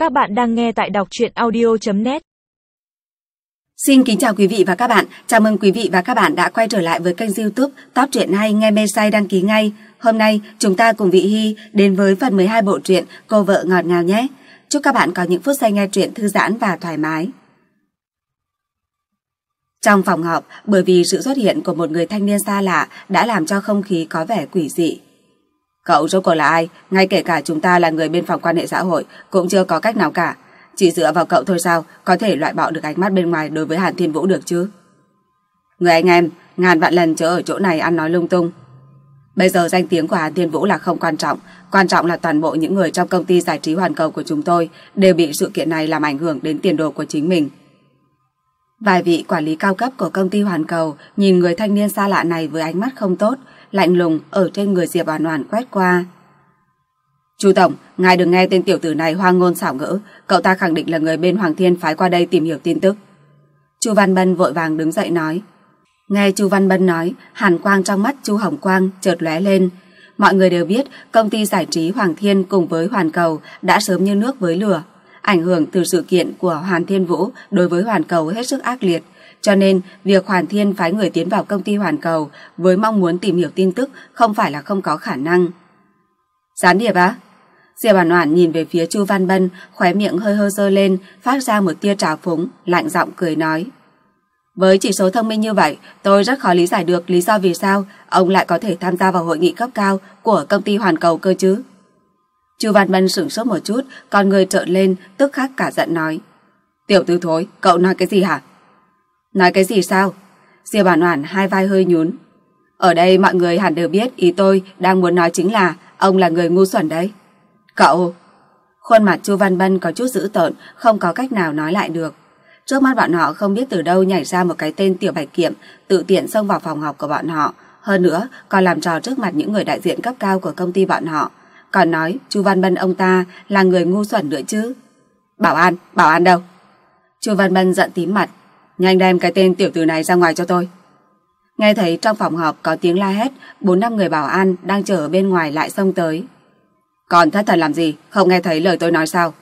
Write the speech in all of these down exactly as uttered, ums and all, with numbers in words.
Các bạn đang nghe tại đọc truyện audio chấm net. Xin kính chào quý vị và các bạn. Chào mừng quý vị và các bạn đã quay trở lại với kênh YouTube Top Truyện Hay, nghe mê say đăng ký ngay. Hôm nay chúng ta cùng Vị Hy đến với phần mười hai bộ truyện Cô vợ ngọt ngào nhé. Chúc các bạn có những phút giây nghe truyện thư giãn và thoải mái. Trong phòng họp, bởi vì sự xuất hiện của một người thanh niên xa lạ đã làm cho không khí có vẻ quỷ dị. Cậu rốt cuộc là ai? Ngay kể cả chúng ta là người bên phòng quan hệ xã hội cũng chưa có cách nào cả. Chỉ dựa vào cậu thôi sao có thể loại bỏ được ánh mắt bên ngoài đối với Hàn Thiên Vũ được chứ? Người anh em, ngàn vạn lần chớ ở chỗ này ăn nói lung tung. Bây giờ danh tiếng của Hàn Thiên Vũ là không quan trọng. Quan trọng là toàn bộ những người trong công ty giải trí Hoàn Cầu của chúng tôi đều bị sự kiện này làm ảnh hưởng đến tiền đồ của chính mình. Vài vị quản lý cao cấp của công ty Hoàn Cầu nhìn người thanh niên xa lạ này với ánh mắt không tốt, lạnh lùng ở trên người Diệp Oản Oản quét qua. Chu tổng, ngài đừng nghe tên tiểu tử này hoang ngôn xảo ngữ, cậu ta khẳng định là người bên Hoàng Thiên phái qua đây tìm hiểu tin tức. Chu Văn Bân vội vàng đứng dậy nói. Nghe Chu Văn Bân nói, hàn quang trong mắt Chu Hồng Quang chợt lóe lên. Mọi người đều biết công ty giải trí Hoàng Thiên cùng với Hoàn Cầu đã sớm như nước với lửa. Ảnh hưởng từ sự kiện của Hàn Thiên Vũ đối với Hoàn Cầu hết sức ác liệt, cho nên việc Hoàn Thiên phái người tiến vào công ty Hoàn Cầu với mong muốn tìm hiểu tin tức không phải là không có khả năng. Gián điệp á? Diệp Oản Oản nhìn về phía Chu Văn Bân, khóe miệng hơi hơi giơ lên, phát ra một tia trào phúng, lạnh giọng cười nói. Với chỉ số thông minh như vậy, tôi rất khó lý giải được lý do vì sao ông lại có thể tham gia vào hội nghị cấp cao của công ty Hoàn Cầu cơ chứ. Chu Văn Bân sửng sốt một chút, con người trợn lên, tức khắc cả giận nói. Tiểu tử thối, cậu nói cái gì hả? Nói cái gì sao? Diệp Oản Oản hai vai hơi nhún. Ở đây mọi người hẳn đều biết ý tôi đang muốn nói chính là ông là người ngu xuẩn đấy. Cậu! Khuôn mặt Chu Văn Bân có chút dữ tợn, không có cách nào nói lại được. Trước mắt bọn họ không biết từ đâu nhảy ra một cái tên Tiểu Bạch Kiểm, tự tiện xông vào phòng họp của bọn họ, hơn nữa còn làm trò trước mặt những người đại diện cấp cao của công ty bọn họ, còn nói Chu Văn Bân ông ta là người ngu xuẩn nữa chứ. Bảo an, bảo an đâu? Chu Văn Bân giận tím mặt. Nhanh đem cái tên tiểu tử này ra ngoài cho tôi. Nghe thấy trong phòng họp có tiếng la hét, bốn năm người bảo an đang chờ ở bên ngoài lại xông tới. Còn thất thần làm gì, không nghe thấy lời tôi nói sao?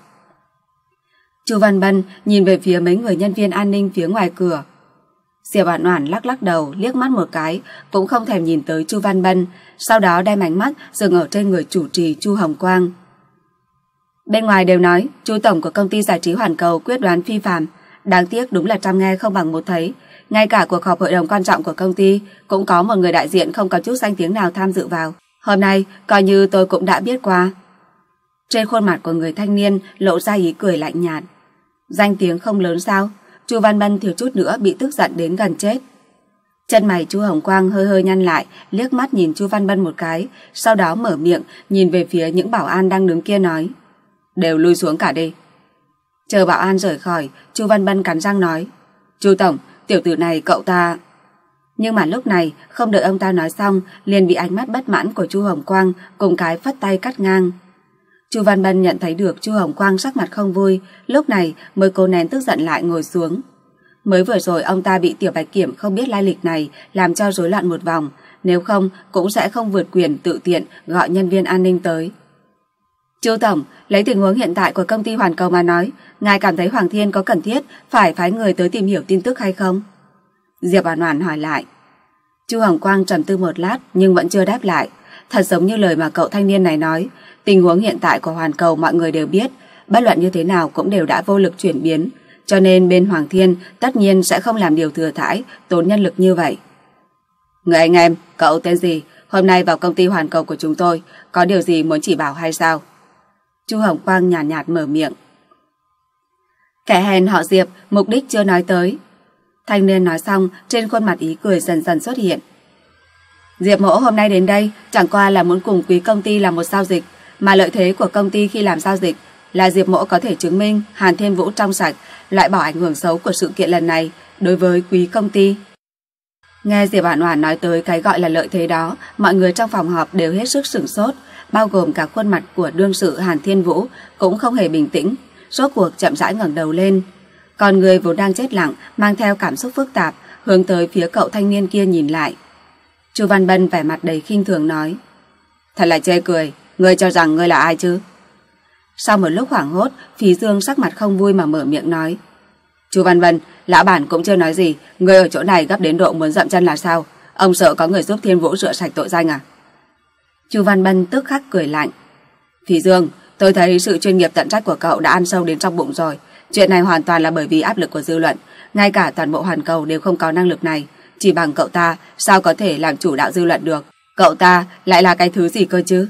Chu Văn Bân nhìn về phía mấy người nhân viên an ninh phía ngoài cửa. Diệp Oản Oản lắc lắc đầu, liếc mắt một cái, cũng không thèm nhìn tới Chu Văn Bân, sau đó đem ánh mắt dừng ở trên người chủ trì Chu Hồng Quang. Bên ngoài đều nói, Chu tổng của công ty giải trí Hoàn Cầu quyết đoán phi phàm, đáng tiếc đúng là trăm nghe không bằng một thấy, ngay cả cuộc họp hội đồng quan trọng của công ty cũng có một người đại diện không có chút danh tiếng nào tham dự vào. Hôm nay coi như tôi cũng đã biết qua. Trên khuôn mặt của người thanh niên lộ ra ý cười lạnh nhạt. Danh tiếng không lớn sao? Chu Văn Bân thiếu chút nữa bị tức giận đến gần chết. Chân mày Chu Hồng Quang hơi hơi nhăn lại, liếc mắt nhìn Chu Văn Bân một cái, sau đó mở miệng nhìn về phía những bảo an đang đứng kia nói. Đều lui xuống cả đi. Chờ bảo an rời khỏi, Chu Văn Bân cắn răng nói. Chu tổng, tiểu tử này cậu ta... Nhưng mà lúc này không đợi ông ta nói xong, liền bị ánh mắt bất mãn của Chu Hồng Quang cùng cái phất tay cắt ngang. Chu Văn Bân nhận thấy được Chu Hồng Quang sắc mặt không vui, lúc này mới cố nén tức giận lại ngồi xuống. Mới vừa rồi ông ta bị Tiểu Bạch Kiểm không biết lai lịch này làm cho rối loạn một vòng, nếu không cũng sẽ không vượt quyền tự tiện gọi nhân viên an ninh tới. Chu tổng, lấy tình huống hiện tại của công ty Hoàn Cầu mà nói, ngài cảm thấy Hoàng Thiên có cần thiết phải phái người tới tìm hiểu tin tức hay không? Diệp Oản Oản hỏi lại. Chu Hồng Quang trầm tư một lát nhưng vẫn chưa đáp lại. Thật giống như lời mà cậu thanh niên này nói, tình huống hiện tại của Hoàn Cầu mọi người đều biết, bất luận như thế nào cũng đều đã vô lực chuyển biến, cho nên bên Hoàng Thiên tất nhiên sẽ không làm điều thừa thãi, tốn nhân lực như vậy. Người anh em, cậu tên gì? Hôm nay vào công ty Hoàn Cầu của chúng tôi, có điều gì muốn chỉ bảo hay sao? Chu Hồng Quang nhàn nhạt, nhạt mở miệng. Kẻ hèn họ Diệp, mục đích chưa nói tới. Thanh niên nói xong, trên khuôn mặt ý cười dần dần xuất hiện. Diệp mỗ hôm nay đến đây chẳng qua là muốn cùng quý công ty làm một giao dịch, mà lợi thế của công ty khi làm giao dịch là Diệp mỗ có thể chứng minh Hàn Thiên Vũ trong sạch, loại bỏ ảnh hưởng xấu của sự kiện lần này đối với quý công ty. Nghe Diệp Oản Oản nói tới cái gọi là lợi thế đó, mọi người trong phòng họp đều hết sức sửng sốt, bao gồm cả khuôn mặt của đương sự Hàn Thiên Vũ cũng không hề bình tĩnh, rốt cuộc chậm rãi ngẩng đầu lên. Còn người vốn đang chết lặng mang theo cảm xúc phức tạp hướng tới phía cậu thanh niên kia nhìn lại. Chu Văn Bân vẻ mặt đầy khinh thường nói. Thật là chê cười, ngươi cho rằng ngươi là ai chứ? Sau một lúc hoảng hốt, Phí Dương sắc mặt không vui mà mở miệng nói. Chu Văn Bân, lão bản cũng chưa nói gì, người ở chỗ này gấp đến độ muốn dậm chân là sao? Ông sợ có người giúp Thiên Vũ rửa sạch tội danh à? Chu Văn Bân tức khắc cười lạnh. Phí Dương, tôi thấy sự chuyên nghiệp tận trách của cậu đã ăn sâu đến trong bụng rồi. Chuyện này hoàn toàn là bởi vì áp lực của dư luận. Ngay cả toàn bộ hoàn cầu đều không có năng lực này. Chỉ bằng cậu ta sao có thể làm chủ đạo dư luận được? Cậu ta lại là cái thứ gì cơ chứ?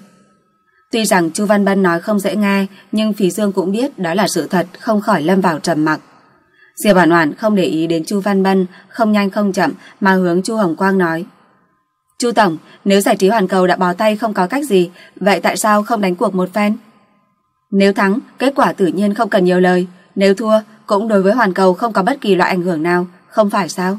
Tuy rằng Chu Văn Bân nói không dễ nghe, nhưng Phí Dương cũng biết đó là sự thật, không khỏi lâm vào trầm mặc. Diệp Oản Oản không để ý đến Chu Văn Bân, không nhanh không chậm mà hướng Chu Hồng Quang nói. Chu tổng, nếu giải trí hoàn cầu đã bó tay không có cách gì, vậy tại sao không đánh cuộc một phen? Nếu thắng, kết quả tự nhiên không cần nhiều lời. Nếu thua, cũng đối với hoàn cầu không có bất kỳ loại ảnh hưởng nào, không phải sao?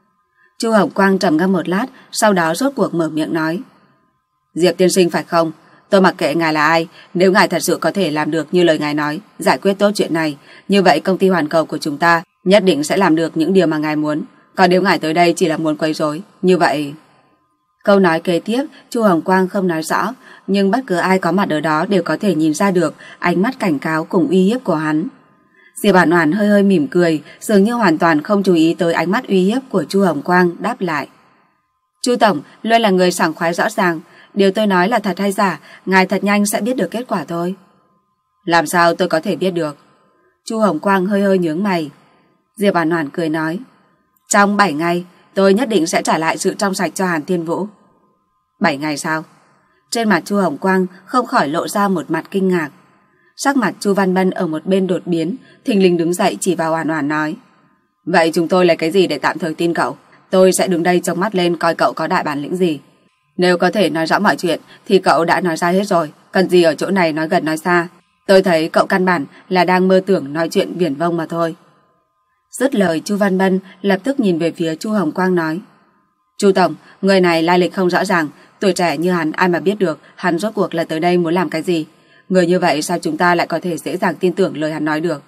Chu Hồng Quang trầm ngâm một lát, sau đó rốt cuộc mở miệng nói. Diệp tiên sinh phải không? Tôi mặc kệ ngài là ai, nếu ngài thật sự có thể làm được như lời ngài nói, giải quyết tốt chuyện này, như vậy công ty hoàn cầu của chúng ta nhất định sẽ làm được những điều mà ngài muốn. Còn nếu ngài tới đây chỉ là muốn quấy rối, như vậy... Câu nói kế tiếp, Chu Hồng Quang không nói rõ, nhưng bất cứ ai có mặt ở đó đều có thể nhìn ra được ánh mắt cảnh cáo cùng uy hiếp của hắn. Diệp Oản Oản hơi hơi mỉm cười, dường như hoàn toàn không chú ý tới ánh mắt uy hiếp của Chu Hồng Quang, đáp lại. Chu tổng luôn là người sảng khoái rõ ràng, điều tôi nói là thật hay giả, ngài thật nhanh sẽ biết được kết quả thôi. Làm sao tôi có thể biết được? Chu Hồng Quang hơi hơi nhướng mày. Diệp Oản Oản cười nói. Trong bảy ngày, tôi nhất định sẽ trả lại sự trong sạch cho Hàn Thiên Vũ. bảy ngày sao? Trên mặt Chu Hồng Quang không khỏi lộ ra một mặt kinh ngạc. Sắc mặt Chu Văn Bân ở một bên đột biến, thình lình đứng dậy chỉ vào Oản Oản nói. Vậy chúng tôi lấy cái gì để tạm thời tin cậu? Tôi sẽ đứng đây trông mắt lên coi cậu có đại bản lĩnh gì. Nếu có thể nói rõ mọi chuyện thì cậu đã nói ra hết rồi, cần gì ở chỗ này nói gần nói xa. Tôi thấy cậu căn bản là đang mơ tưởng nói chuyện viển vông mà thôi. Dứt lời, Chu Văn Bân lập tức nhìn về phía Chu Hồng Quang nói. Chu tổng, người này lai lịch không rõ ràng, tuổi trẻ như hắn ai mà biết được hắn rốt cuộc là tới đây muốn làm cái gì. Người như vậy sao chúng ta lại có thể dễ dàng tin tưởng lời hắn nói được?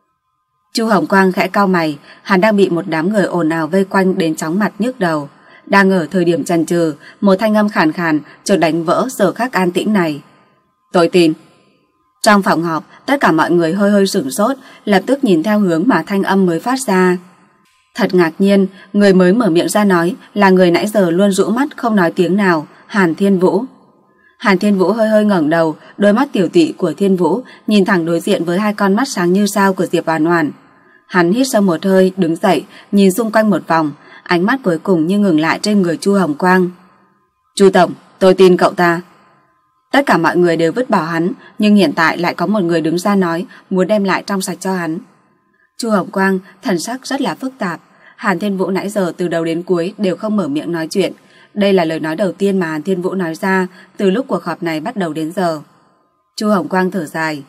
Chu Hồng Quang khẽ cau mày, hắn đang bị một đám người ồn ào vây quanh đến chóng mặt nhức đầu. Đang ở thời điểm chần chừ, một thanh âm khàn khàn chợt đánh vỡ giờ khắc an tĩnh này. Tôi tin. Trong phòng họp, tất cả mọi người hơi hơi sửng sốt, lập tức nhìn theo hướng mà thanh âm mới phát ra. Thật ngạc nhiên, người mới mở miệng ra nói là người nãy giờ luôn rũ mắt không nói tiếng nào, Hàn Thiên Vũ. Hàn Thiên Vũ hơi hơi ngẩng đầu, đôi mắt tiểu tụy của Thiên Vũ nhìn thẳng đối diện với hai con mắt sáng như sao của Diệp Oản Oản. Hắn hít sâu một hơi, đứng dậy, nhìn xung quanh một vòng, ánh mắt cuối cùng như ngừng lại trên người Chu Hồng Quang. Chu tổng, tôi tin cậu ta. Tất cả mọi người đều vứt bỏ hắn, nhưng hiện tại lại có một người đứng ra nói muốn đem lại trong sạch cho hắn. Chu Hồng Quang thần sắc rất là phức tạp. Hàn Thiên Vũ nãy giờ từ đầu đến cuối đều không mở miệng nói chuyện. Đây là lời nói đầu tiên mà Hàn Thiên Vũ nói ra từ lúc cuộc họp này bắt đầu đến giờ. Chu Hồng Quang thở dài.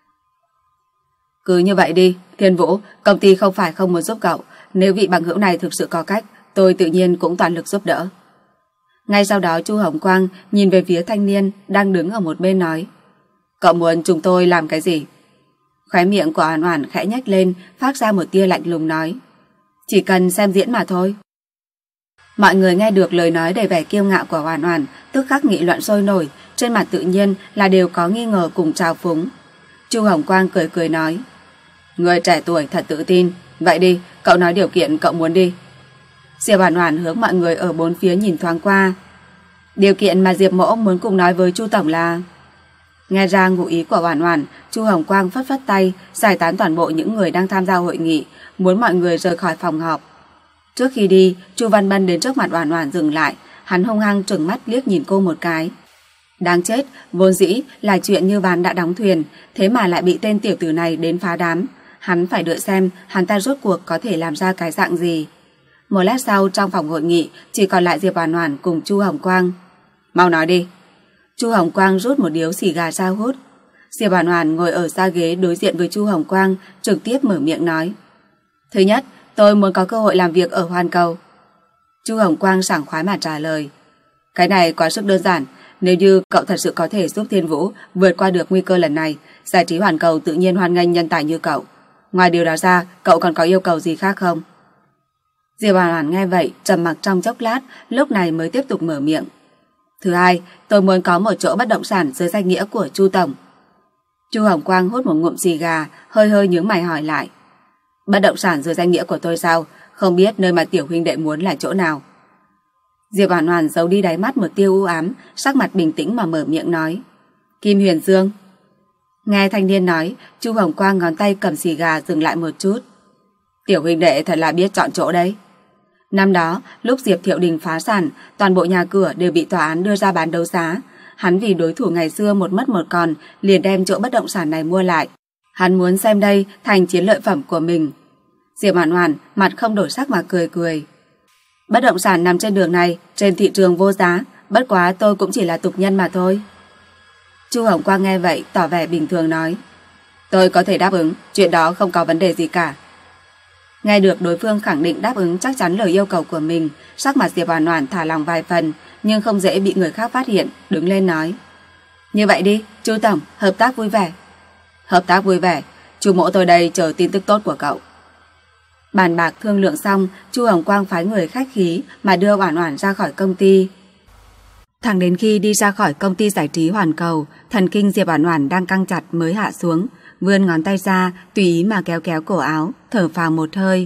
Cứ như vậy đi, Thiên Vũ, công ty không phải không muốn giúp cậu. Nếu vị bằng hữu này thực sự có cách, tôi tự nhiên cũng toàn lực giúp đỡ. Ngay sau đó Chu Hồng Quang nhìn về phía thanh niên đang đứng ở một bên nói. Cậu muốn chúng tôi làm cái gì? Khóe miệng của Oản Oản khẽ nhếch lên, phát ra một tia lạnh lùng nói. Chỉ cần xem diễn mà thôi. Mọi người nghe được lời nói đầy vẻ kiêu ngạo của Oản Oản, tức khắc nghị luận sôi nổi, trên mặt tự nhiên là đều có nghi ngờ cùng trào phúng. Chu Hồng Quang cười cười nói. Người trẻ tuổi thật tự tin, vậy đi, cậu nói điều kiện cậu muốn đi. Diệp Oản Oản hướng mọi người ở bốn phía nhìn thoáng qua. Điều kiện mà Diệp Mỗ muốn cùng nói với Chu tổng là... Nghe ra ngụ ý của Oản Oản, Chu Hồng Quang phất phất tay, giải tán toàn bộ những người đang tham gia hội nghị, muốn mọi người rời khỏi phòng họp. Trước khi đi, Chu Văn Bân đến trước mặt Oản Oản dừng lại, hắn hung hăng trừng mắt liếc nhìn cô một cái. Đáng chết, vốn dĩ là chuyện như ván đã đóng thuyền, thế mà lại bị tên tiểu tử này đến phá đám. Hắn phải đợi xem hắn ta rốt cuộc có thể làm ra cái dạng gì. Một lát sau, trong phòng hội nghị chỉ còn lại Diệp Oản Oản cùng Chu Hồng Quang. Mau nói đi. Chu Hồng Quang rút một điếu xì gà ra hút. Diệp Oản Oản ngồi ở xa ghế đối diện với Chu Hồng Quang, trực tiếp mở miệng nói. Thứ nhất, tôi muốn có cơ hội làm việc ở Hoàn Cầu. Chu Hồng Quang sảng khoái mà trả lời. Cái này quá sức đơn giản. Nếu như cậu thật sự có thể giúp Thiên Vũ vượt qua được nguy cơ lần này, giải trí Hoàn Cầu tự nhiên hoan nghênh nhân tài như cậu. Ngoài điều đó ra, cậu còn có yêu cầu gì khác không? Diệp Oản Oản nghe vậy, trầm mặc trong chốc lát, lúc này mới tiếp tục mở miệng. Thứ hai, tôi muốn có một chỗ bất động sản dưới danh nghĩa của Chu tổng. Chu Hồng Quang hút một ngụm xì gà, hơi hơi nhướng mày hỏi lại. Bất động sản dưới danh nghĩa của tôi sao? Không biết nơi mà tiểu huynh đệ muốn là chỗ nào? Diệp Hoàn Hoàn giấu đi đáy mắt một tia u ám, sắc mặt bình tĩnh mà mở miệng nói. Kim Huyền Dương. Nghe thanh niên nói, Chu Hồng Quang ngón tay cầm xì gà dừng lại một chút. Tiểu huynh đệ thật là biết chọn chỗ đấy. Năm đó, lúc Diệp Thiệu Đình phá sản, toàn bộ nhà cửa đều bị tòa án đưa ra bán đấu giá. Hắn vì đối thủ ngày xưa một mất một còn, liền đem chỗ bất động sản này mua lại. Hắn muốn xem đây thành chiến lợi phẩm của mình. Diệp Hoàn Hoàn mặt không đổi sắc mà cười cười. Bất động sản nằm trên đường này, trên thị trường vô giá, bất quá tôi cũng chỉ là tục nhân mà thôi. Chu Hồng Quang nghe vậy tỏ vẻ bình thường nói. Tôi có thể đáp ứng, chuyện đó không có vấn đề gì cả. Nghe được đối phương khẳng định đáp ứng chắc chắn lời yêu cầu của mình, sắc mặt Diệp Hoàn Hoàn thả lòng vài phần, nhưng không dễ bị người khác phát hiện, đứng lên nói. Như vậy đi, Chu Tổng, hợp tác vui vẻ. Hợp tác vui vẻ, Chu mỗ tôi đây chờ tin tức tốt của cậu. Bàn bạc thương lượng xong, Chu Hồng Quang phái người khách khí mà đưa Hoàn Hoàn ra khỏi công ty. Thẳng đến khi đi ra khỏi công ty giải trí Hoàn Cầu, thần kinh Diệp Hoàn Hoàn đang căng chặt mới hạ xuống, vươn ngón tay ra, tùy ý mà kéo kéo cổ áo, thở phào một hơi.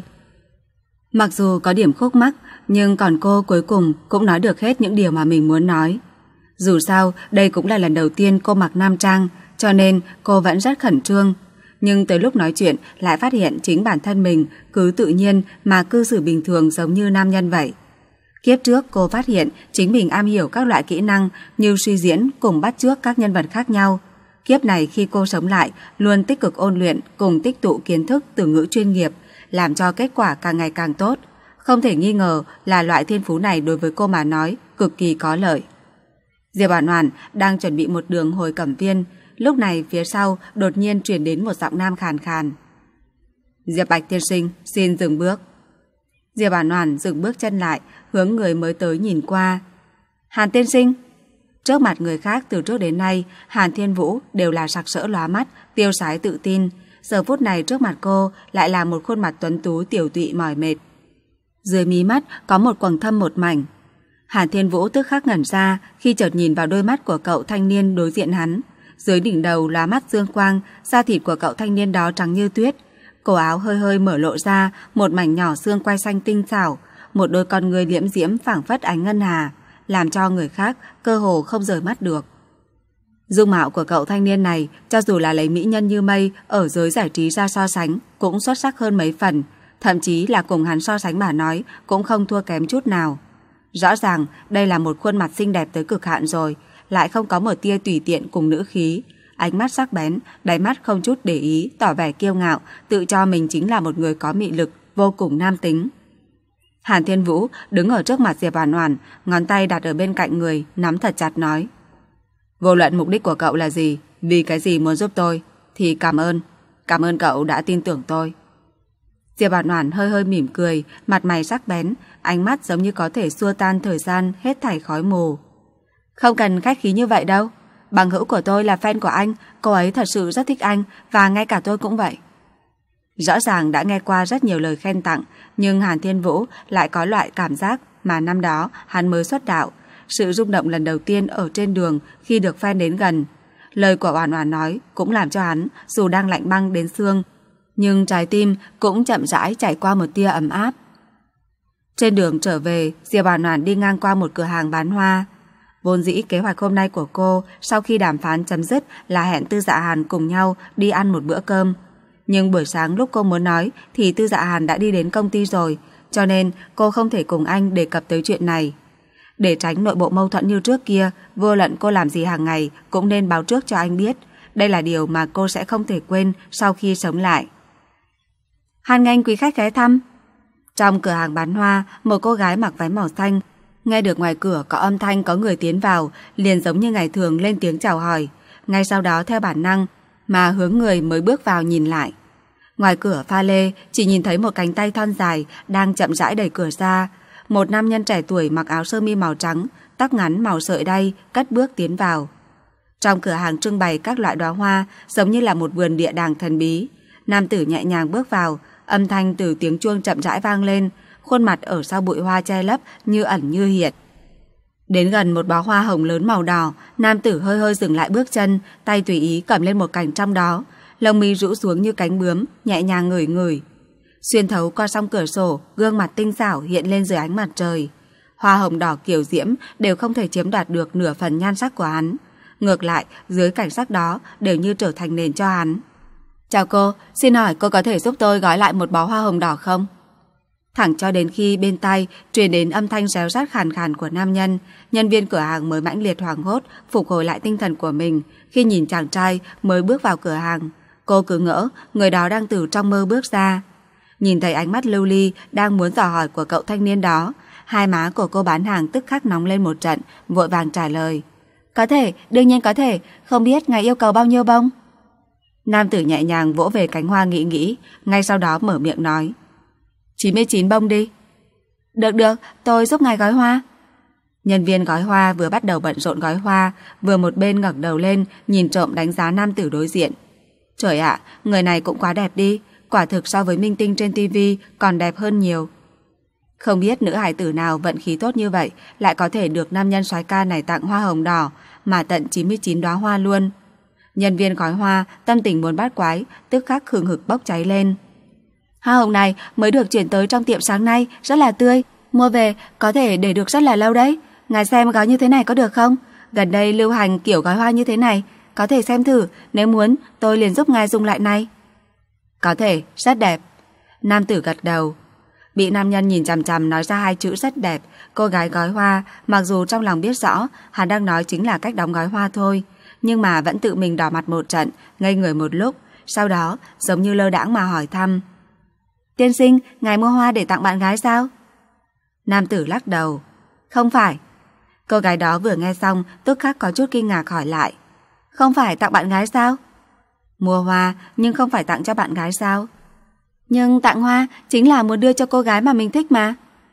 Mặc dù có điểm khúc mắc, nhưng còn cô cuối cùng cũng nói được hết những điều mà mình muốn nói. Dù sao, đây cũng là lần đầu tiên cô mặc nam trang, cho nên cô vẫn rất khẩn trương. Nhưng tới lúc nói chuyện lại phát hiện chính bản thân mình cứ tự nhiên mà cư xử bình thường giống như nam nhân vậy. Kiếp trước cô phát hiện chính mình am hiểu các loại kỹ năng như suy diễn cùng bắt chước các nhân vật khác nhau. Kiếp này khi cô sống lại, luôn tích cực ôn luyện cùng tích tụ kiến thức từ ngữ chuyên nghiệp, làm cho kết quả càng ngày càng tốt. Không thể nghi ngờ là loại thiên phú này đối với cô mà nói cực kỳ có lợi. Diệp Hoàn Hoàn đang chuẩn bị một đường hồi Cẩm Viên, lúc này phía sau đột nhiên truyền đến một giọng nam khàn khàn. Diệp Bạch tiên sinh, xin dừng bước. Diệp Hoàn Hoàn dừng bước chân lại, hướng người mới tới nhìn qua. Hàn tiên sinh. Trước mặt người khác từ trước đến nay, Hàn Thiên Vũ đều là sặc sỡ lóa mắt, tiêu sái tự tin. Giờ phút này trước mặt cô lại là một khuôn mặt tuấn tú tiểu tụy mỏi mệt. Dưới mí mắt có một quầng thâm một mảnh. Hàn Thiên Vũ tức khắc ngẩn ra khi chợt nhìn vào đôi mắt của cậu thanh niên đối diện hắn. Dưới đỉnh đầu lóa mắt dương quang, da thịt của cậu thanh niên đó trắng như tuyết. Cổ áo hơi hơi mở lộ ra một mảnh nhỏ xương quai xanh tinh xảo, một đôi con người liễm diễm phảng phất ánh ngân hà, làm cho người khác cơ hồ không rời mắt được. Dung mạo của cậu thanh niên này, cho dù là lấy mỹ nhân như mây ở giới giải trí ra so sánh, cũng xuất sắc hơn mấy phần, thậm chí là cùng hắn so sánh mà nói cũng không thua kém chút nào. Rõ ràng đây là một khuôn mặt xinh đẹp tới cực hạn rồi, lại không có một tia tùy tiện cùng nữ khí, ánh mắt sắc bén, đáy mắt không chút để ý, tỏ vẻ kiêu ngạo, tự cho mình chính là một người có mị lực, vô cùng nam tính. Hàn Thiên Vũ đứng ở trước mặt Diệp Hoàn Hoàn, ngón tay đặt ở bên cạnh người, nắm thật chặt nói. Vô luận mục đích của cậu là gì, vì cái gì muốn giúp tôi, thì cảm ơn, cảm ơn cậu đã tin tưởng tôi. Diệp Hoàn Hoàn hơi hơi mỉm cười, mặt mày sắc bén, ánh mắt giống như có thể xua tan thời gian hết thảy khói mù. Không cần khách khí như vậy đâu, bằng hữu của tôi là fan của anh, cô ấy thật sự rất thích anh, và ngay cả tôi cũng vậy. Rõ ràng đã nghe qua rất nhiều lời khen tặng, nhưng Hàn Thiên Vũ lại có loại cảm giác mà năm đó hắn mới xuất đạo, sự rung động lần đầu tiên ở trên đường khi được fan đến gần. Lời của Hoàn Hoàn nói cũng làm cho hắn, dù đang lạnh băng đến xương, nhưng trái tim cũng chậm rãi chảy qua một tia ấm áp. Trên đường trở về, Diệp Hoàn Hoàn đi ngang qua một cửa hàng bán hoa. Vốn dĩ kế hoạch hôm nay của cô sau khi đàm phán chấm dứt là hẹn Tư Dạ Hàn cùng nhau đi ăn một bữa cơm. Nhưng buổi sáng lúc cô muốn nói thì Tư Dạ Hàn đã đi đến công ty rồi, cho nên cô không thể cùng anh đề cập tới chuyện này. Để tránh nội bộ mâu thuẫn như trước kia, vô luận cô làm gì hàng ngày cũng nên báo trước cho anh biết. Đây là điều mà cô sẽ không thể quên sau khi sống lại. Hàn nghênh quý khách ghé thăm. Trong cửa hàng bán hoa, một cô gái mặc váy màu xanh nghe được ngoài cửa có âm thanh có người tiến vào, liền giống như ngày thường lên tiếng chào hỏi. Ngay sau đó theo bản năng mà hướng người mới bước vào nhìn lại. Ngoài cửa pha lê chỉ nhìn thấy một cánh tay thon dài đang chậm rãi đẩy cửa ra. Một nam nhân trẻ tuổi mặc áo sơ mi màu trắng, tóc ngắn màu sợi đay, cất bước tiến vào. Trong cửa hàng trưng bày các loại đóa hoa, giống như là một vườn địa đàng thần bí. Nam tử nhẹ nhàng bước vào, âm thanh từ tiếng chuông chậm rãi vang lên, khuôn mặt ở sau bụi hoa che lấp như ẩn như hiện. Đến gần một bó hoa hồng lớn màu đỏ, nam tử hơi hơi dừng lại bước chân, tay tùy ý cầm lên một cành trong đó. Lông mi rũ xuống như cánh bướm, nhẹ nhàng ngửi ngửi. Xuyên thấu qua song cửa sổ, gương mặt tinh xảo hiện lên dưới ánh mặt trời. Hoa hồng đỏ kiểu diễm đều không thể chiếm đoạt được nửa phần nhan sắc của hắn. Ngược lại, dưới cảnh sắc đó đều như trở thành nền cho hắn. Chào cô, xin hỏi cô có thể giúp tôi gói lại một bó hoa hồng đỏ không? Thẳng cho đến khi bên tai truyền đến âm thanh réo rát khàn khàn của nam nhân, nhân viên cửa hàng mới mãnh liệt hoảng hốt, phục hồi lại tinh thần của mình khi nhìn chàng trai mới bước vào cửa hàng. Cô cứ ngỡ người đó đang từ trong mơ bước ra. Nhìn thấy ánh mắt lưu ly đang muốn dò hỏi của cậu thanh niên đó, hai má của cô bán hàng tức khắc nóng lên một trận, vội vàng trả lời. Có thể, đương nhiên có thể, không biết ngài yêu cầu bao nhiêu bông? Nam tử nhẹ nhàng vỗ về cánh hoa nghĩ nghĩ, ngay sau đó mở miệng nói. chín mươi chín bông đi. Được được, tôi giúp ngài gói hoa. Nhân viên gói hoa vừa bắt đầu bận rộn gói hoa, vừa một bên ngẩng đầu lên nhìn trộm đánh giá nam tử đối diện. Trời ạ, người này cũng quá đẹp đi, quả thực so với minh tinh trên tivi còn đẹp hơn nhiều. Không biết nữ hài tử nào vận khí tốt như vậy lại có thể được nam nhân soái ca này tặng hoa hồng đỏ, mà tận chín mươi chín đóa hoa luôn. Nhân viên gói hoa tâm tình muốn bát quái, tức khắc hừng hực bốc cháy lên. Hoa hồng này mới được chuyển tới trong tiệm sáng nay, rất là tươi, mua về có thể để được rất là lâu đấy. Ngài xem gói như thế này có được không? Gần đây lưu hành kiểu gói hoa như thế này, có thể xem thử, nếu muốn tôi liền giúp ngài dùng lại này. Có thể, rất đẹp. Nam tử gật đầu. Bị nam nhân nhìn chằm chằm nói ra hai chữ rất đẹp, cô gái gói hoa mặc dù trong lòng biết rõ hắn đang nói chính là cách đóng gói hoa thôi, nhưng mà vẫn tự mình đỏ mặt một trận, ngây người một lúc, sau đó giống như lơ đãng mà hỏi thăm. Tiên sinh, ngài mua hoa để tặng bạn gái sao? Nam tử lắc đầu. Không phải. Cô gái đó vừa nghe xong tức khắc có chút kinh ngạc hỏi lại. Không phải tặng bạn gái sao? Mua hoa nhưng không phải tặng cho bạn gái sao? Nhưng tặng hoa chính là muốn đưa cho cô gái mà mình thích mà.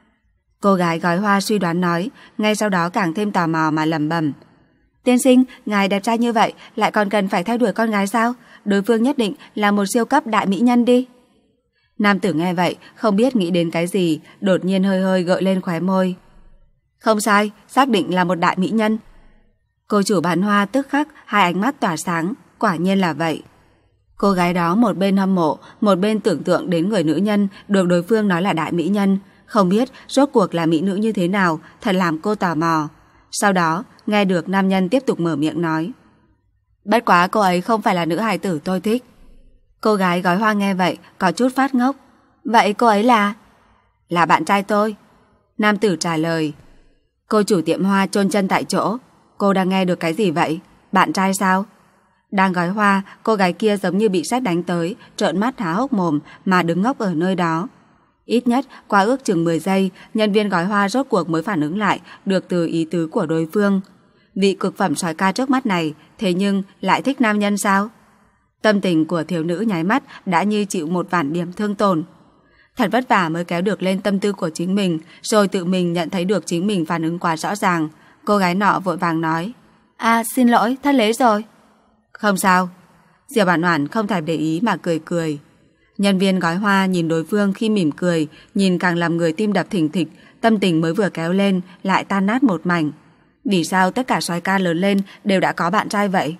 Cô gái gói hoa suy đoán nói, ngay sau đó càng thêm tò mò mà lẩm bẩm. Tiên sinh, ngài đẹp trai như vậy lại còn cần phải theo đuổi con gái sao? Đối phương nhất định là một siêu cấp đại mỹ nhân đi. Nam tử nghe vậy không biết nghĩ đến cái gì, đột nhiên hơi hơi gợi lên khóe môi. Không sai, xác định là một đại mỹ nhân. Cô chủ bán hoa tức khắc hai ánh mắt tỏa sáng, quả nhiên là vậy. Cô gái đó một bên hâm mộ, một bên tưởng tượng đến người nữ nhân được đối phương nói là đại mỹ nhân, không biết rốt cuộc là mỹ nữ như thế nào, thật làm cô tò mò. Sau đó nghe được nam nhân tiếp tục mở miệng nói. Bất quá cô ấy không phải là nữ hài tử tôi thích. Cô gái gói hoa nghe vậy có chút phát ngốc. Vậy cô ấy là? Là bạn trai tôi. Nam tử trả lời. Cô chủ tiệm hoa chôn chân tại chỗ. Cô đang nghe được cái gì vậy? Bạn trai sao? Đang gói hoa, cô gái kia giống như bị sét đánh tới, trợn mắt há hốc mồm mà đứng ngốc ở nơi đó. Ít nhất qua ước chừng mười giây, nhân viên gói hoa rốt cuộc mới phản ứng lại được từ ý tứ của đối phương. Vị cực phẩm soái ca trước mắt này thế nhưng lại thích nam nhân sao? Tâm tình của thiếu nữ nháy mắt đã như chịu một vạn điểm thương tổn. Thật vất vả mới kéo được lên tâm tư của chính mình, rồi tự mình nhận thấy được chính mình phản ứng quá rõ ràng. Cô gái nọ vội vàng nói. À xin lỗi, thất lễ rồi. Không sao. Diệp Oản Oản không thèm để ý mà cười cười. Nhân viên gói hoa nhìn đối phương khi mỉm cười, nhìn càng làm người tim đập thình thịch, tâm tình mới vừa kéo lên lại tan nát một mảnh. Vì sao tất cả soái ca lớn lên đều đã có bạn trai vậy?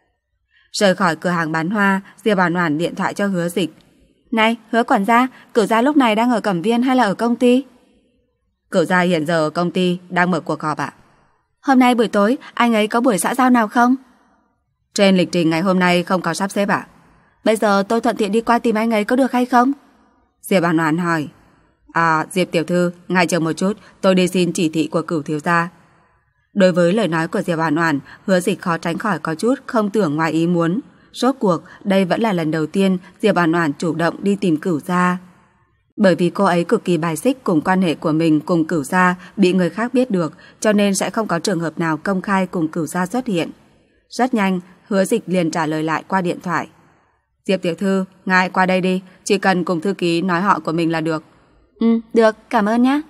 Rời khỏi cửa hàng bán hoa, Diệp Oản Oản điện thoại cho Hứa Dịch. Này, Hứa quản gia, Cửu gia lúc này đang ở Cẩm Viên hay là ở công ty? Cửu gia hiện giờ ở công ty, đang mở cuộc họp ạ. Hôm nay buổi tối, anh ấy có buổi xã giao nào không? Trên lịch trình ngày hôm nay không có sắp xếp ạ. Bây giờ tôi thuận tiện đi qua tìm anh ấy có được hay không? Diệp Oản Oản hỏi. À, Diệp tiểu thư, ngài chờ một chút, tôi đi xin chỉ thị của Cửu thiếu gia. Đối với lời nói của Diệp Oản Oản, Hứa Dịch khó tránh khỏi có chút không tưởng ngoài ý muốn. Rốt cuộc, đây vẫn là lần đầu tiên Diệp Oản Oản chủ động đi tìm Cửu gia. Bởi vì cô ấy cực kỳ bài xích cùng quan hệ của mình cùng Cửu gia bị người khác biết được, cho nên sẽ không có trường hợp nào công khai cùng Cửu gia xuất hiện. Rất nhanh, Hứa Dịch liền trả lời lại qua điện thoại. Diệp tiểu thư, ngài qua đây đi, chỉ cần cùng thư ký nói họ của mình là được. Ừ, được, cảm ơn nhé.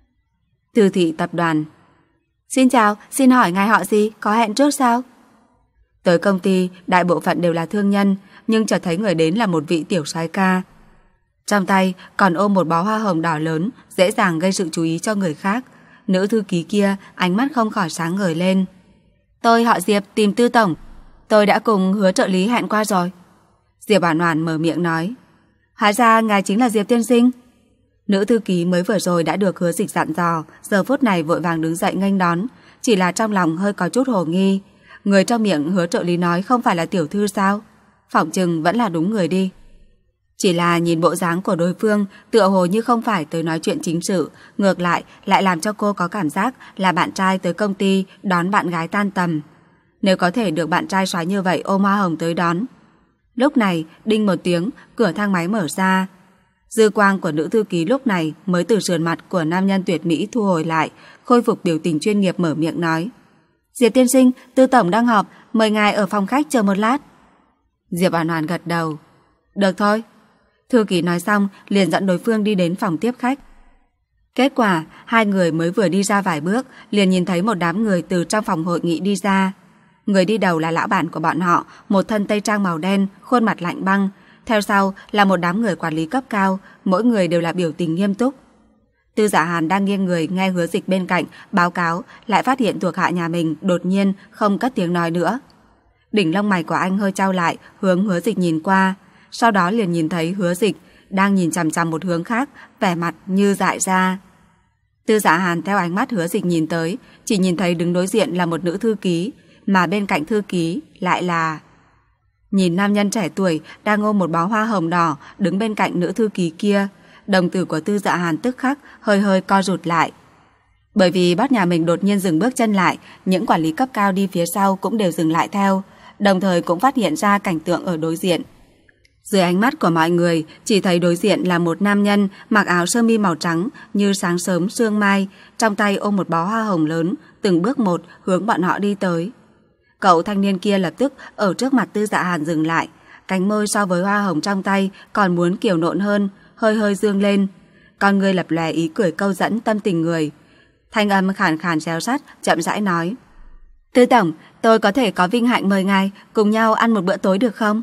Thư thị tập đoàn. Xin chào, xin hỏi ngài họ gì, có hẹn trước sao? Tới công ty, đại bộ phận đều là thương nhân, nhưng chợt thấy người đến là một vị tiểu soái ca. Trong tay còn ôm một bó hoa hồng đỏ lớn, dễ dàng gây sự chú ý cho người khác. Nữ thư ký kia ánh mắt không khỏi sáng ngời lên. Tôi họ Diệp, tìm Tư tổng. Tôi đã cùng Hứa trợ lý hẹn qua rồi. Diệp Oản Oản mở miệng nói. Hóa ra ngài chính là Diệp tiên sinh. Nữ thư ký mới vừa rồi đã được Hứa Dịch dặn dò, giờ phút này vội vàng đứng dậy nghênh đón, chỉ là trong lòng hơi có chút hồ nghi. Người trong miệng Hứa trợ lý nói không phải là tiểu thư sao? Phỏng chừng vẫn là đúng người đi. Chỉ là nhìn bộ dáng của đối phương tựa hồ như không phải tới nói chuyện chính sự, ngược lại lại làm cho cô có cảm giác là bạn trai tới công ty đón bạn gái tan tầm. Nếu có thể được bạn trai soái như vậy ôm hoa hồng tới đón. Lúc này, đinh một tiếng, cửa thang máy mở ra. Dư quang của nữ thư ký lúc này mới từ sườn mặt của nam nhân tuyệt mỹ thu hồi lại, khôi phục biểu tình chuyên nghiệp mở miệng nói. Diệp tiên sinh, Tư tổng đang họp, mời ngài ở phòng khách chờ một lát. Diệp Oản Oản gật đầu. Được thôi. Thư ký nói xong liền dẫn đối phương đi đến phòng tiếp khách. Kết quả, hai người mới vừa đi ra vài bước liền nhìn thấy một đám người từ trong phòng hội nghị đi ra. Người đi đầu là lão bản của bọn họ, một thân tây trang màu đen, khuôn mặt lạnh băng. Theo sau là một đám người quản lý cấp cao, mỗi người đều là biểu tình nghiêm túc. Tư Dạ Hàn đang nghiêng người nghe Hứa Dịch bên cạnh báo cáo, lại phát hiện thuộc hạ nhà mình đột nhiên không cất tiếng nói nữa. Đỉnh lông mày của anh hơi chau lại, hướng Hứa Dịch nhìn qua, sau đó liền nhìn thấy Hứa Dịch đang nhìn chằm chằm một hướng khác, vẻ mặt như dại ra. Tư Dạ Hàn theo ánh mắt Hứa Dịch nhìn tới, chỉ nhìn thấy đứng đối diện là một nữ thư ký, mà bên cạnh thư ký lại là... Nhìn nam nhân trẻ tuổi đang ôm một bó hoa hồng đỏ đứng bên cạnh nữ thư ký kia, đồng tử của Tư Dạ Hàn tức khắc hơi hơi co rụt lại. Bởi vì bác nhà mình đột nhiên dừng bước chân lại, những quản lý cấp cao đi phía sau cũng đều dừng lại theo, đồng thời cũng phát hiện ra cảnh tượng ở đối diện. Dưới ánh mắt của mọi người, chỉ thấy đối diện là một nam nhân mặc áo sơ mi màu trắng như sáng sớm sương mai, trong tay ôm một bó hoa hồng lớn, từng bước một hướng bọn họ đi tới. Cậu thanh niên kia lập tức ở trước mặt Tư Dạ Hàn dừng lại, cánh môi so với hoa hồng trong tay còn muốn kiều nộn hơn, hơi hơi dương lên. Con người lập lòe ý cười câu dẫn tâm tình người. Thanh âm khàn khàn réo sắt, chậm rãi nói. Tư tổng, tôi có thể có vinh hạnh mời ngài cùng nhau ăn một bữa tối được không?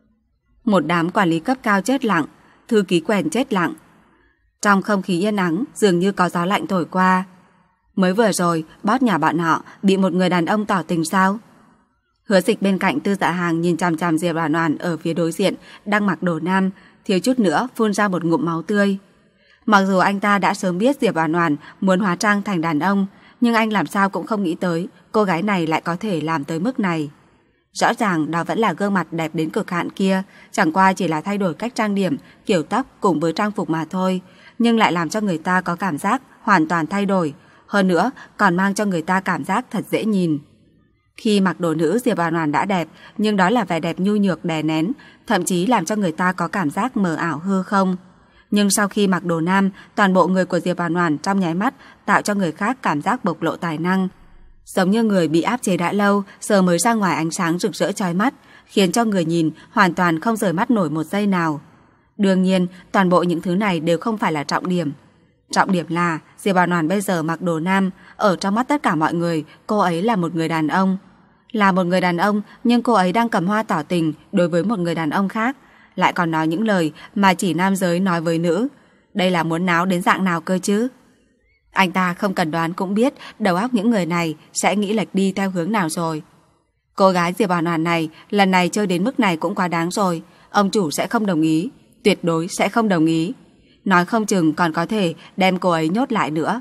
Một đám quản lý cấp cao chết lặng, thư ký quèn chết lặng. Trong không khí yên ắng dường như có gió lạnh thổi qua. Mới vừa rồi, boss nhà bọn họ bị một người đàn ông tỏ tình sao? Hứa Dịch bên cạnh Tư Dạ Hàn nhìn chằm chằm Diệp Oản Oản ở phía đối diện đang mặc đồ nam, thiếu chút nữa phun ra một ngụm máu tươi. Mặc dù anh ta đã sớm biết Diệp Oản Oản muốn hóa trang thành đàn ông, nhưng anh làm sao cũng không nghĩ tới cô gái này lại có thể làm tới mức này. Rõ ràng đó vẫn là gương mặt đẹp đến cực hạn kia, chẳng qua chỉ là thay đổi cách trang điểm, kiểu tóc cùng với trang phục mà thôi, nhưng lại làm cho người ta có cảm giác hoàn toàn thay đổi, hơn nữa còn mang cho người ta cảm giác thật dễ nhìn. Khi mặc đồ nữ, Diệp Oản Oản đã đẹp, nhưng đó là vẻ đẹp nhu nhược đè nén, thậm chí làm cho người ta có cảm giác mờ ảo hư không. Nhưng sau khi mặc đồ nam, toàn bộ người của Diệp Oản Oản trong nháy mắt tạo cho người khác cảm giác bộc lộ tài năng. Giống như người bị áp chế đã lâu, giờ mới ra ngoài ánh sáng rực rỡ chói mắt, khiến cho người nhìn hoàn toàn không rời mắt nổi một giây nào. Đương nhiên, toàn bộ những thứ này đều không phải là trọng điểm. Trọng điểm là Diệp Oản Oản bây giờ mặc đồ nam, ở trong mắt tất cả mọi người, cô ấy là một người đàn ông. Là một người đàn ông, nhưng cô ấy đang cầm hoa tỏ tình đối với một người đàn ông khác, lại còn nói những lời mà chỉ nam giới nói với nữ. Đây là muốn náo đến dạng nào cơ chứ? Anh ta không cần đoán cũng biết đầu óc những người này sẽ nghĩ lệch đi theo hướng nào rồi. Cô gái Diệp Oản Oản này lần này chơi đến mức này cũng quá đáng rồi. Ông chủ sẽ không đồng ý, tuyệt đối sẽ không đồng ý. Nói không chừng còn có thể đem cô ấy nhốt lại nữa.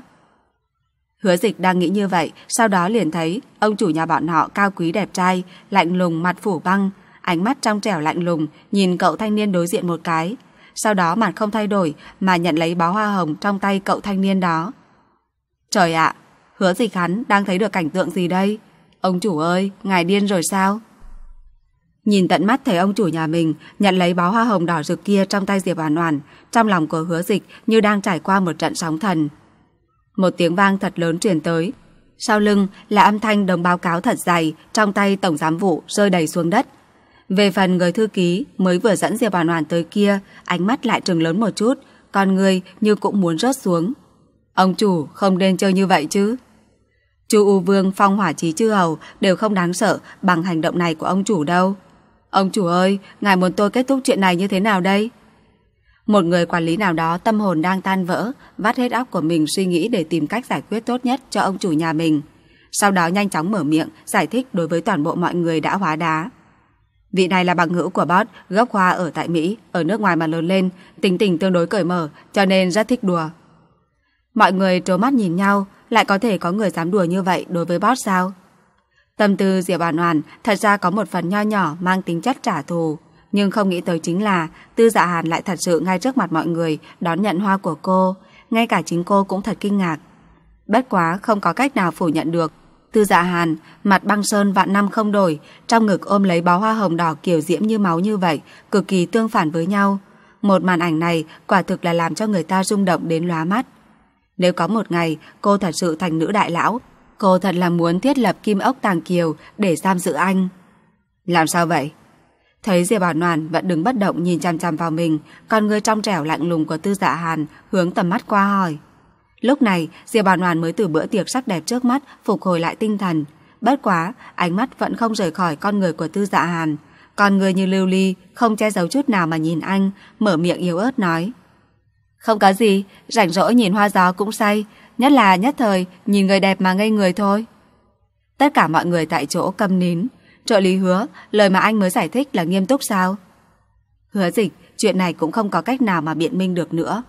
Hứa Dịch đang nghĩ như vậy, sau đó liền thấy ông chủ nhà bọn họ cao quý đẹp trai, lạnh lùng mặt phủ băng, ánh mắt trong trẻo lạnh lùng nhìn cậu thanh niên đối diện một cái, sau đó mặt không thay đổi mà nhận lấy bó hoa hồng trong tay cậu thanh niên đó. Trời ạ, Hứa Dịch hắn đang thấy được cảnh tượng gì đây? Ông chủ ơi, ngài điên rồi sao? Nhìn tận mắt thấy ông chủ nhà mình nhận lấy bó hoa hồng đỏ rực kia trong tay Diệp Oản Oản, trong lòng của Hứa Dịch như đang trải qua một trận sóng thần. Một tiếng vang thật lớn truyền tới, sau lưng là âm thanh đồng báo cáo thật dày trong tay tổng giám vụ rơi đầy xuống đất. Về phần người thư ký mới vừa dẫn Diệp Oản Oản tới kia, ánh mắt lại trừng lớn một chút, con người như cũng muốn rớt xuống. Ông chủ không nên chơi như vậy chứ. Chu U Vương, Phong Hỏa Chí Chư Hầu đều không đáng sợ bằng hành động này của ông chủ đâu. Ông chủ ơi, ngài muốn tôi kết thúc chuyện này như thế nào đây? Một người quản lý nào đó tâm hồn đang tan vỡ, vắt hết óc của mình suy nghĩ để tìm cách giải quyết tốt nhất cho ông chủ nhà mình. Sau đó nhanh chóng mở miệng, giải thích đối với toàn bộ mọi người đã hóa đá. Vị này là bằng hữu của boss, gốc Hoa ở tại Mỹ, ở nước ngoài mà lớn lên, tính tình tương đối cởi mở, cho nên rất thích đùa. Mọi người trố mắt nhìn nhau, lại có thể có người dám đùa như vậy đối với boss sao? Tâm tư Diệp Oản Oản thật ra có một phần nho nhỏ mang tính chất trả thù, nhưng không nghĩ tới chính là Tư Dạ Hàn lại thật sự ngay trước mặt mọi người đón nhận hoa của cô, ngay cả chính cô cũng thật kinh ngạc. Bất quá không có cách nào phủ nhận được, Tư Dạ Hàn mặt băng sơn vạn năm không đổi, trong ngực ôm lấy bó hoa hồng đỏ kiểu diễm như máu như vậy, cực kỳ tương phản với nhau. Một màn ảnh này quả thực là làm cho người ta rung động đến lóa mắt. Nếu có một ngày cô thật sự thành nữ đại lão, cô thật là muốn thiết lập kim ốc tàng kiều để giam giữ anh. Làm sao vậy? Thấy Diệp Oản Oản vẫn đứng bất động nhìn chằm chằm vào mình, con người trong trẻo lạnh lùng của Tư Dạ Hàn hướng tầm mắt qua hỏi. Lúc này Diệp Oản Oản mới từ bữa tiệc sắc đẹp trước mắt phục hồi lại tinh thần. Bất quá ánh mắt vẫn không rời khỏi con người của Tư Dạ Hàn, con người như lưu ly không che giấu chút nào mà nhìn anh, mở miệng yếu ớt nói: Không có gì, rảnh rỗi nhìn hoa gió cũng say, nhất là nhất thời nhìn người đẹp mà ngây người thôi. Tất cả mọi người tại chỗ câm nín. Trợ lý Hứa, lời mà anh mới giải thích là nghiêm túc sao? Hứa Dịch, chuyện này cũng không có cách nào mà biện minh được nữa.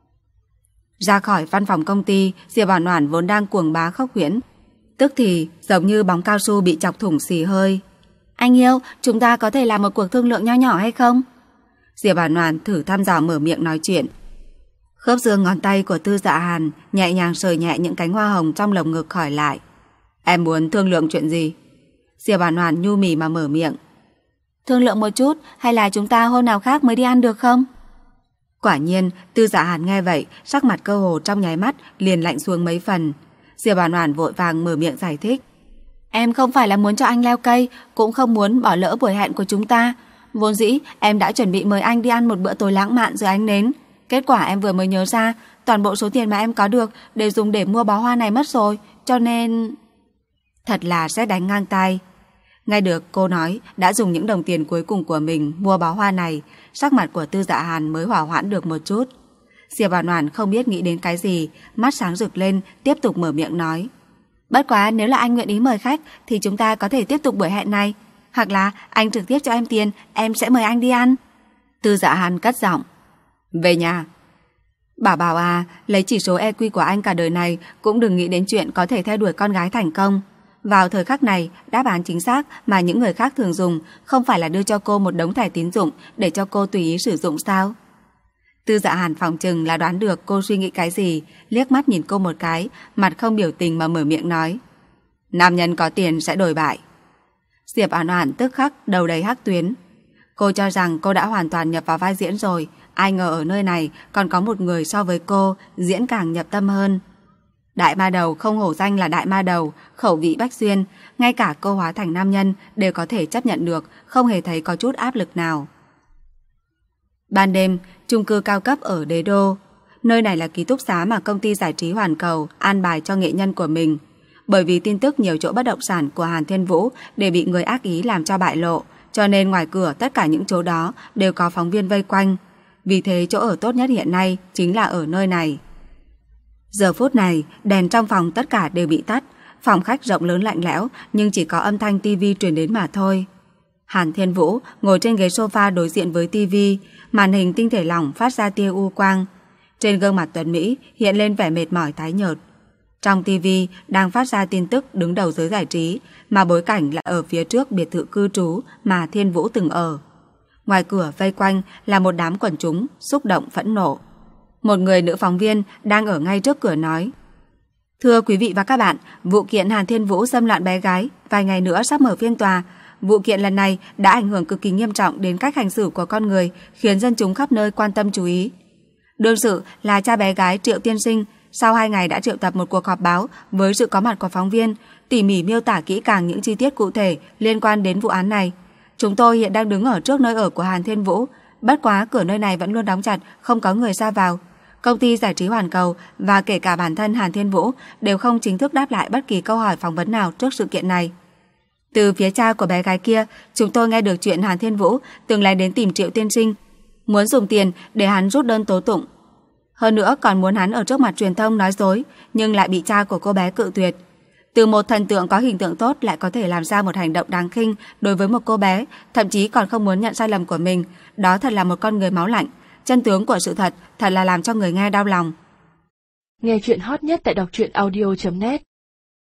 Ra khỏi văn phòng công ty, Diệp Oản Oản vốn đang cuồng bá khốc huyễn, tức thì giống như bóng cao su bị chọc thủng xì hơi. Anh yêu, chúng ta có thể làm một cuộc thương lượng nho nhỏ hay không? Diệp Oản Oản thử thăm dò mở miệng nói chuyện. Khớp xương ngón tay của Tư Dạ Hàn nhẹ nhàng sờ nhẹ những cánh hoa hồng trong lồng ngực khỏi lại. Em muốn thương lượng chuyện gì? Diệp Oản Oản nhu mì mà mở miệng. Thương lượng một chút, hay là chúng ta hôm nào khác mới đi ăn được không? Quả nhiên, Tư Dạ Hàn nghe vậy, sắc mặt cơ hồ trong nháy mắt liền lạnh xuống mấy phần. Diệp Oản Oản vội vàng mở miệng giải thích. Em không phải là muốn cho anh leo cây, cũng không muốn bỏ lỡ buổi hẹn của chúng ta. Vốn dĩ em đã chuẩn bị mời anh đi ăn một bữa tối lãng mạn dưới ánh nến. Kết quả em vừa mới nhớ ra, toàn bộ số tiền mà em có được đều dùng để mua bó hoa này mất rồi, cho nên... Thật là sét đánh ngang tai. Nghe được cô nói đã dùng những đồng tiền cuối cùng của mình mua bó hoa này, sắc mặt của Tư Dạ Hàn mới hòa hoãn được một chút. Diệp Oản Oản không biết nghĩ đến cái gì, mắt sáng rực lên, tiếp tục mở miệng nói. Bất quá nếu là anh nguyện ý mời khách thì chúng ta có thể tiếp tục buổi hẹn này, hoặc là anh trực tiếp cho em tiền, em sẽ mời anh đi ăn. Tư Dạ Hàn cất giọng. Về nhà. Bảo Bảo à, lấy chỉ số e quy của anh cả đời này cũng đừng nghĩ đến chuyện có thể theo đuổi con gái thành công. Vào thời khắc này, đáp án chính xác mà những người khác thường dùng không phải là đưa cho cô một đống thẻ tín dụng để cho cô tùy ý sử dụng sao? Tư Dạ Hàn phỏng chừng là đoán được cô suy nghĩ cái gì, liếc mắt nhìn cô một cái, mặt không biểu tình mà mở miệng nói. Nam nhân có tiền sẽ đổi bại. Diệp Oản Oản tức khắc đầu đầy hắc tuyến. Cô cho rằng cô đã hoàn toàn nhập vào vai diễn rồi, ai ngờ ở nơi này còn có một người so với cô diễn càng nhập tâm hơn. Đại ma đầu không hổ danh là đại ma đầu, khẩu vị bách xuyên, ngay cả cô hóa thành nam nhân đều có thể chấp nhận được, không hề thấy có chút áp lực nào. Ban đêm, chung cư cao cấp ở Đế Đô. Nơi này là ký túc xá mà công ty giải trí Hoàn Cầu an bài cho nghệ nhân của mình. Bởi vì tin tức nhiều chỗ bất động sản của Hàn Thiên Vũ đều bị người ác ý làm cho bại lộ, cho nên ngoài cửa tất cả những chỗ đó đều có phóng viên vây quanh. Vì thế chỗ ở tốt nhất hiện nay chính là ở nơi này. Giờ phút này, đèn trong phòng tất cả đều bị tắt, phòng khách rộng lớn lạnh lẽo nhưng chỉ có âm thanh tivi truyền đến mà thôi. Hàn Thiên Vũ ngồi trên ghế sofa đối diện với tivi, màn hình tinh thể lỏng phát ra tia u quang. Trên gương mặt tuấn Mỹ hiện lên vẻ mệt mỏi tái nhợt. Trong tivi đang phát ra tin tức đứng đầu giới giải trí, mà bối cảnh là ở phía trước biệt thự cư trú mà Thiên Vũ từng ở. Ngoài cửa vây quanh là một đám quần chúng xúc động phẫn nộ. Một người nữ phóng viên đang ở ngay trước cửa nói: Thưa quý vị và các bạn, vụ kiện Hàn Thiên Vũ xâm loạn bé gái vài ngày nữa sắp mở phiên tòa. Vụ kiện lần này đã ảnh hưởng cực kỳ nghiêm trọng đến cách hành xử của con người, khiến dân chúng khắp nơi quan tâm chú ý. Đương sự là cha bé gái Triệu Tiên Sinh, sau hai ngày đã triệu tập một cuộc họp báo với sự có mặt của phóng viên, tỉ mỉ miêu tả kỹ càng những chi tiết cụ thể liên quan đến vụ án này. Chúng tôi hiện đang đứng ở trước nơi ở của Hàn Thiên Vũ, bất quá cửa nơi này vẫn luôn đóng chặt, không có người ra vào. Công ty giải trí Hoàn Cầu và kể cả bản thân Hàn Thiên Vũ đều không chính thức đáp lại bất kỳ câu hỏi phỏng vấn nào trước sự kiện này. Từ phía cha của bé gái kia, chúng tôi nghe được chuyện Hàn Thiên Vũ từng lén đến tìm Triệu Tiên Sinh, muốn dùng tiền để hắn rút đơn tố tụng. Hơn nữa còn muốn hắn ở trước mặt truyền thông nói dối, nhưng lại bị cha của cô bé cự tuyệt. Từ một thần tượng có hình tượng tốt lại có thể làm ra một hành động đáng khinh đối với một cô bé, thậm chí còn không muốn nhận sai lầm của mình. Đó thật là một con người máu lạnh. Chân tướng của sự thật thật là làm cho người nghe đau lòng. Nghe chuyện hot nhất tại đọc truyện audio chấm net.